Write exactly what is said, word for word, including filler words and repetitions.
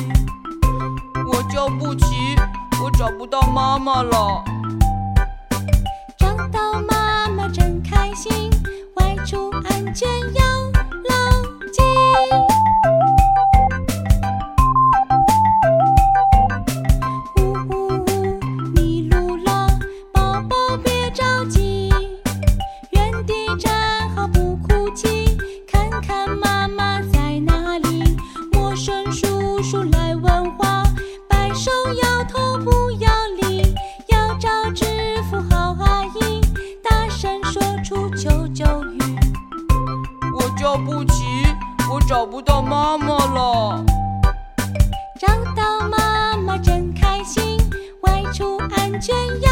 我叫不起，我找不到妈妈了。 找到妈妈真开心，外出安全要牢记。呜呜呜，迷路了，宝宝别着急，原地站好不哭泣，看看妈妈在哪里。陌生叔叔来问话，摆手摇头不要理，要找制服好阿姨，大声说出救救语。 我叫不起，我找不到妈妈了。 找到妈妈真开心，外出安全要